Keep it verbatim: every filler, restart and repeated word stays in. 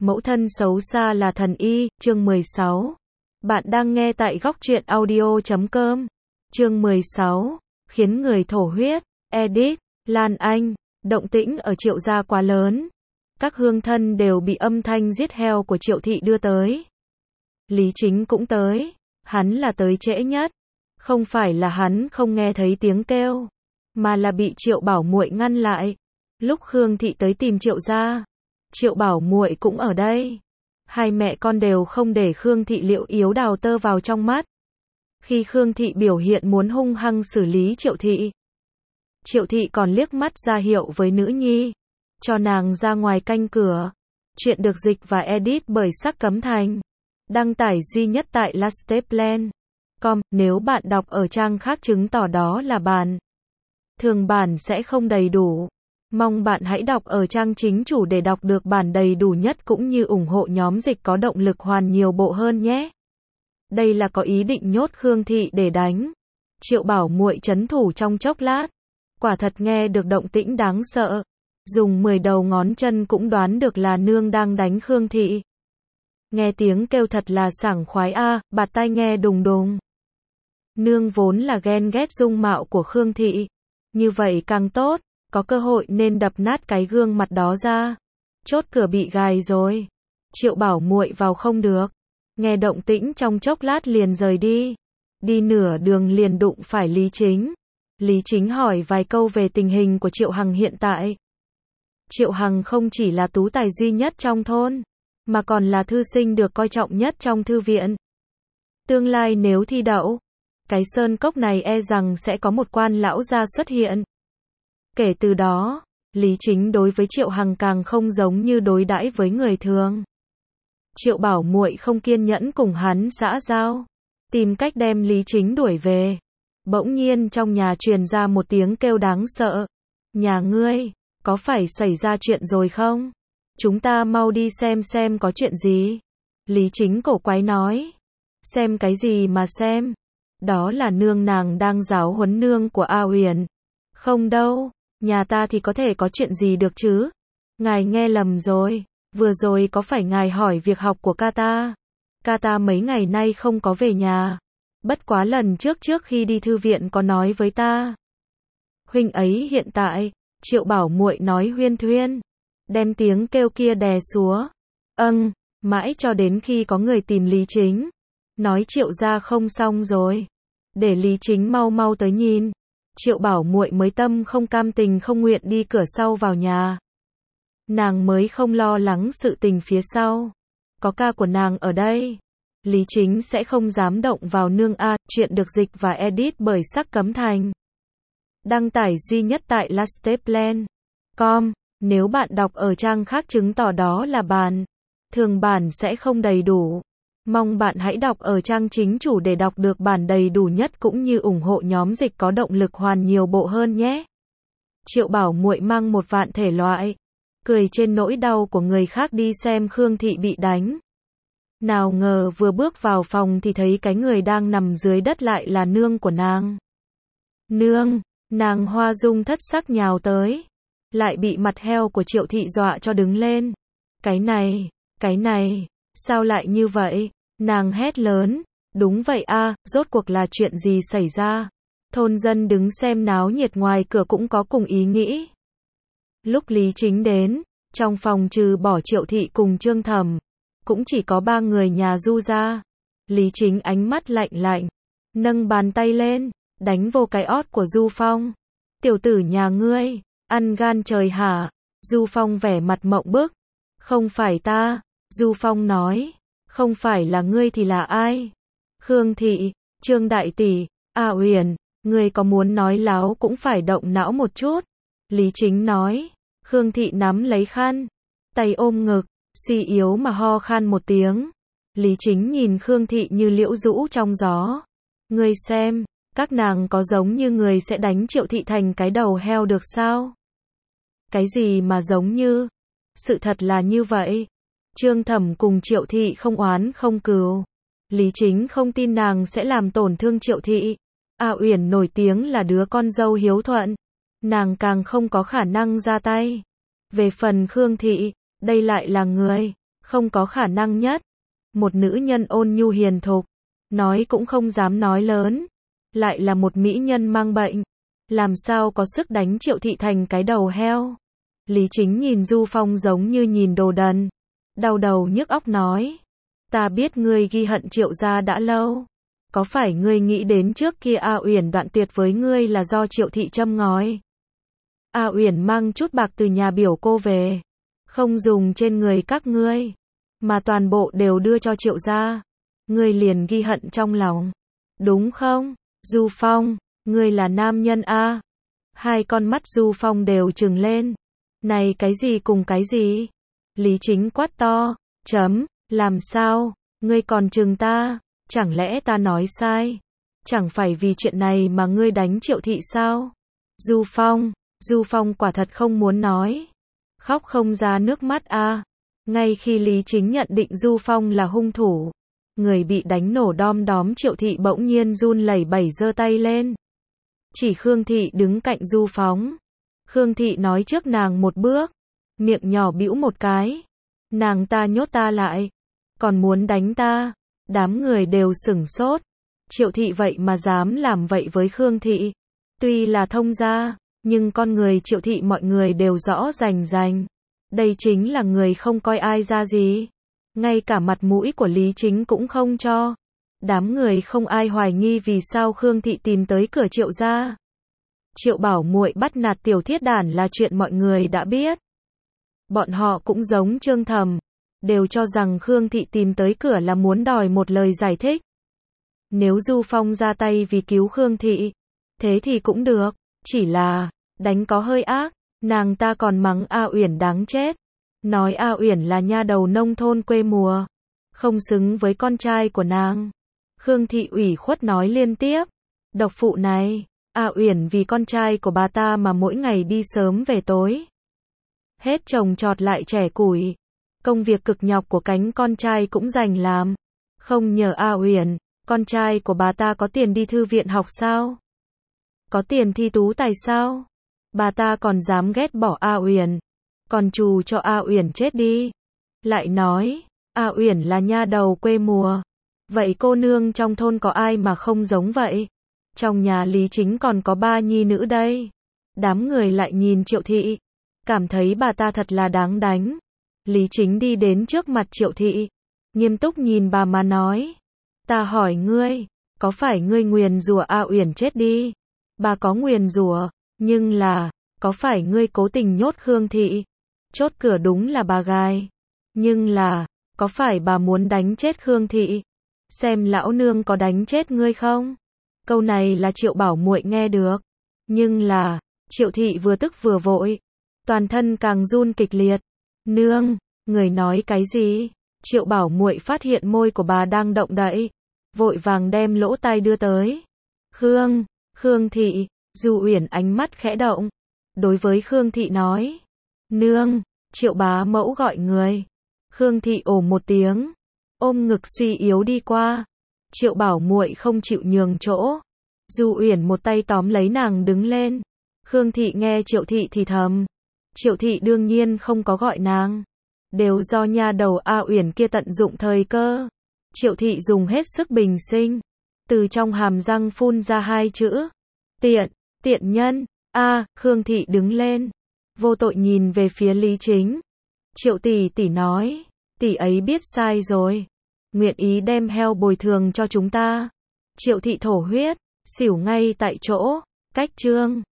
Mẫu thân xấu xa là thần y, chương mười sáu. Bạn đang nghe tại góc truyện audio chấm com. Chương mười sáu, khiến người thổ huyết, edit, Lan Anh, động tĩnh ở Triệu gia quá lớn. Các hương thân đều bị âm thanh giết heo của Triệu thị đưa tới. Lý Chính cũng tới, hắn là tới trễ nhất. Không phải là hắn không nghe thấy tiếng kêu, mà là bị Triệu Bảo Muội ngăn lại. Lúc Khương thị tới tìm Triệu gia, Triệu Bảo Muội cũng ở đây. Hai mẹ con đều không để Khương thị liệu yếu đào tơ vào trong mắt. Khi Khương thị biểu hiện muốn hung hăng xử lý Triệu thị, Triệu thị còn liếc mắt ra hiệu với nữ nhi, cho nàng ra ngoài canh cửa. Chuyện được dịch và edit bởi Sắc Cấm Thành. Đăng tải duy nhất tại lasteplan chấm com. Nếu bạn đọc ở trang khác chứng tỏ đó là bản thường bản sẽ không đầy đủ. Mong bạn hãy đọc ở trang chính chủ để đọc được bản đầy đủ nhất cũng như ủng hộ nhóm dịch có động lực hoàn nhiều bộ hơn nhé. Đây là có ý định nhốt Khương thị để đánh. Triệu Bảo Muội trấn thủ trong chốc lát. Quả thật nghe được động tĩnh đáng sợ. Dùng mười đầu ngón chân cũng đoán được là nương đang đánh Khương thị. Nghe tiếng kêu thật là sảng khoái a, à, bạt tai nghe đùng đùng. Nương vốn là ghen ghét dung mạo của Khương thị. Như vậy càng tốt, có cơ hội nên đập nát cái gương mặt đó ra. Chốt cửa bị gài rồi. Triệu Bảo Muội vào không được. Nghe động tĩnh trong chốc lát liền rời đi. Đi nửa đường liền đụng phải Lý Chính. Lý Chính hỏi vài câu về tình hình của Triệu Hằng hiện tại. Triệu Hằng không chỉ là tú tài duy nhất trong thôn, mà còn là thư sinh được coi trọng nhất trong thư viện. Tương lai nếu thi đậu, cái sơn cốc này e rằng sẽ có một quan lão gia xuất hiện. Kể từ đó, Lý Chính đối với Triệu Hằng càng không giống như đối đãi với người thường. Triệu Bảo Muội không kiên nhẫn cùng hắn xã giao, tìm cách đem Lý Chính đuổi về. Bỗng nhiên trong nhà truyền ra một tiếng kêu đáng sợ. Nhà ngươi, có phải xảy ra chuyện rồi không? Chúng ta mau đi xem xem có chuyện gì. Lý Chính cổ quái nói. Xem cái gì mà xem? Đó là nương nàng đang giáo huấn nương của A Huyền. Không đâu, nhà ta thì có thể có chuyện gì được chứ? Ngài nghe lầm rồi, vừa rồi có phải ngài hỏi việc học của ca ta? Ca ta mấy ngày nay không có về nhà. Bất quá lần trước trước khi đi thư viện có nói với ta. Huynh ấy hiện tại, Triệu Bảo Muội nói huyên thuyên, đem tiếng kêu kia đè xuống. Âng, mãi cho đến khi có người tìm Lý Chính, nói Triệu gia không xong rồi, để Lý Chính mau mau tới nhìn. Triệu Bảo Muội mới tâm không cam tình không nguyện đi cửa sau vào nhà. Nàng mới không lo lắng sự tình phía sau. Có ca của nàng ở đây, Lý Chính sẽ không dám động vào nương a. Chuyện được dịch và edit bởi Sắc Cấm Thành. Đăng tải duy nhất tại lasteplan chấm com. Nếu bạn đọc ở trang khác chứng tỏ đó là bản thường bản sẽ không đầy đủ. Mong bạn hãy đọc ở trang chính chủ để đọc được bản đầy đủ nhất cũng như ủng hộ nhóm dịch có động lực hoàn nhiều bộ hơn nhé. Triệu Bảo Muội mang một vạn thể loại, cười trên nỗi đau của người khác đi xem Khương thị bị đánh. Nào ngờ vừa bước vào phòng thì thấy cái người đang nằm dưới đất lại là nương của nàng. Nương, nàng hoa dung thất sắc nhào tới, lại bị mặt heo của Triệu thị dọa cho đứng lên. Cái này, cái này, sao lại như vậy? Nàng hét lớn, đúng vậy a, rốt cuộc là chuyện gì xảy ra? Thôn dân đứng xem náo nhiệt ngoài cửa cũng có cùng ý nghĩ. Lúc Lý Chính đến, trong phòng trừ bỏ Triệu thị cùng Trương Thẩm, cũng chỉ có ba người nhà Du gia. Lý Chính ánh mắt lạnh lạnh, nâng bàn tay lên, đánh vô cái ót của Du Phong. Tiểu tử nhà ngươi, ăn gan trời hả? Du Phong vẻ mặt mộng bức. Không phải ta, Du Phong nói. Không phải là ngươi thì là ai? Khương thị, Trương đại tỷ, A Huyền, ngươi có muốn nói láo cũng phải động não một chút. Lý Chính nói. Khương thị nắm lấy khăn, tay ôm ngực, suy yếu mà ho khan một tiếng. Lý Chính nhìn Khương thị như liễu rũ trong gió. Ngươi xem, các nàng có giống như người sẽ đánh Triệu thị thành cái đầu heo được sao? Cái gì mà giống như? Sự thật là như vậy. Trương Thẩm cùng Triệu thị không oán không cừu. Lý Chính không tin nàng sẽ làm tổn thương Triệu thị. A Uyển nổi tiếng là đứa con dâu hiếu thuận, nàng càng không có khả năng ra tay. Về phần Khương thị, đây lại là người Không có khả năng nhất. Một nữ nhân ôn nhu hiền thục, nói cũng không dám nói lớn, lại là một mỹ nhân mang bệnh, làm sao có sức đánh Triệu Thị thành cái đầu heo. Lý Chính nhìn Du Phong giống như nhìn đồ đần, đau đầu nhức óc nói, ta biết ngươi ghi hận Triệu gia đã lâu, có phải ngươi nghĩ đến trước kia A Uyển đoạn tuyệt với ngươi là do Triệu Thị châm ngòi? A Uyển mang chút bạc từ nhà biểu cô về, không dùng trên người các ngươi, mà toàn bộ đều đưa cho Triệu gia, ngươi liền ghi hận trong lòng, đúng không? Du Phong, ngươi là nam nhân a? Hai con mắt Du Phong đều trừng lên. Này cái gì cùng cái gì? Lý Chính quát to, chấm, làm sao, ngươi còn trừng ta, chẳng lẽ ta nói sai? Chẳng phải vì chuyện này mà ngươi đánh Triệu Thị sao? Du Phong, Du Phong quả thật không muốn nói, khóc không ra nước mắt a. Ngay khi Lý Chính nhận định Du Phong là hung thủ, người bị đánh nổ đom đóm Triệu Thị bỗng nhiên run lẩy bẩy giơ tay lên. Chỉ Khương Thị đứng cạnh Du Phong. Khương Thị nói trước nàng một bước, miệng nhỏ bĩu một cái. Nàng ta nhốt ta lại, còn muốn đánh ta. Đám người đều sửng sốt. Triệu Thị vậy mà dám làm vậy với Khương Thị. Tuy là thông gia, nhưng con người Triệu Thị mọi người đều rõ rành rành. Đây chính là người không coi ai ra gì. Ngay cả mặt mũi của Lý Chính cũng không cho. Đám người không ai hoài nghi vì sao Khương Thị tìm tới cửa Triệu gia. Triệu Bảo Muội bắt nạt Tiểu Thiết Đản là chuyện mọi người đã biết. Bọn họ cũng giống Trương Thầm, đều cho rằng Khương Thị tìm tới cửa là muốn đòi một lời giải thích. Nếu Du Phong ra tay vì cứu Khương Thị, thế thì cũng được, chỉ là đánh có hơi ác, nàng ta còn mắng A Uyển đáng chết, nói A Uyển là nha đầu nông thôn quê mùa, không xứng với con trai của nàng. Khương Thị ủy khuất nói liên tiếp, độc phụ này, A Uyển vì con trai của bà ta mà mỗi ngày đi sớm về tối. Hết trồng trọt lại trẻ củi, công việc cực nhọc của cánh con trai cũng dành làm. Không nhờ A Uyển, con trai của bà ta có tiền đi thư viện học sao? Có tiền thi tú tài sao? Bà ta còn dám ghét bỏ A Uyển, còn trù cho A Uyển chết đi. Lại nói, A Uyển là nha đầu quê mùa. Vậy cô nương trong thôn có ai mà không giống vậy? Trong nhà Lý Chính còn có ba nhi nữ đây. Đám người lại nhìn Triệu Thị, cảm thấy bà ta thật là đáng đánh. Lý Chính đi đến trước mặt Triệu Thị, nghiêm túc nhìn bà mà nói, ta hỏi ngươi, có phải ngươi nguyền rủa A Uyển chết đi? Bà có nguyền rủa, nhưng là, có phải ngươi cố tình nhốt Khương Thị? Chốt cửa đúng là bà gài. Nhưng là, có phải bà muốn đánh chết Khương Thị? Xem lão nương có đánh chết ngươi không? Câu này là Triệu Bảo Muội nghe được. Nhưng là, Triệu Thị vừa tức vừa vội, toàn thân càng run kịch liệt. Nương, người nói cái gì? Triệu Bảo Muội phát hiện môi của bà đang động đậy, vội vàng đem lỗ tai đưa tới. Khương, Khương Thị, Du Uyển ánh mắt khẽ động, đối với Khương Thị nói, nương, Triệu bá mẫu gọi người. Khương Thị ồ một tiếng, ôm ngực suy yếu đi qua. Triệu Bảo Muội không chịu nhường chỗ, Du Uyển một tay tóm lấy nàng đứng lên. Khương Thị nghe Triệu Thị thì thầm, Triệu Thị đương nhiên không có gọi nàng, đều do nha đầu A Uyển kia tận dụng thời cơ. Triệu Thị dùng hết sức bình sinh, từ trong hàm răng phun ra hai chữ, tiện, tiện nhân. A, Khương Thị đứng lên, vô tội nhìn về phía Lý Chính. Triệu tỷ tỷ nói, tỷ ấy biết sai rồi, nguyện ý đem heo bồi thường cho chúng ta. Triệu Thị thổ huyết, xỉu ngay tại chỗ. Cách chương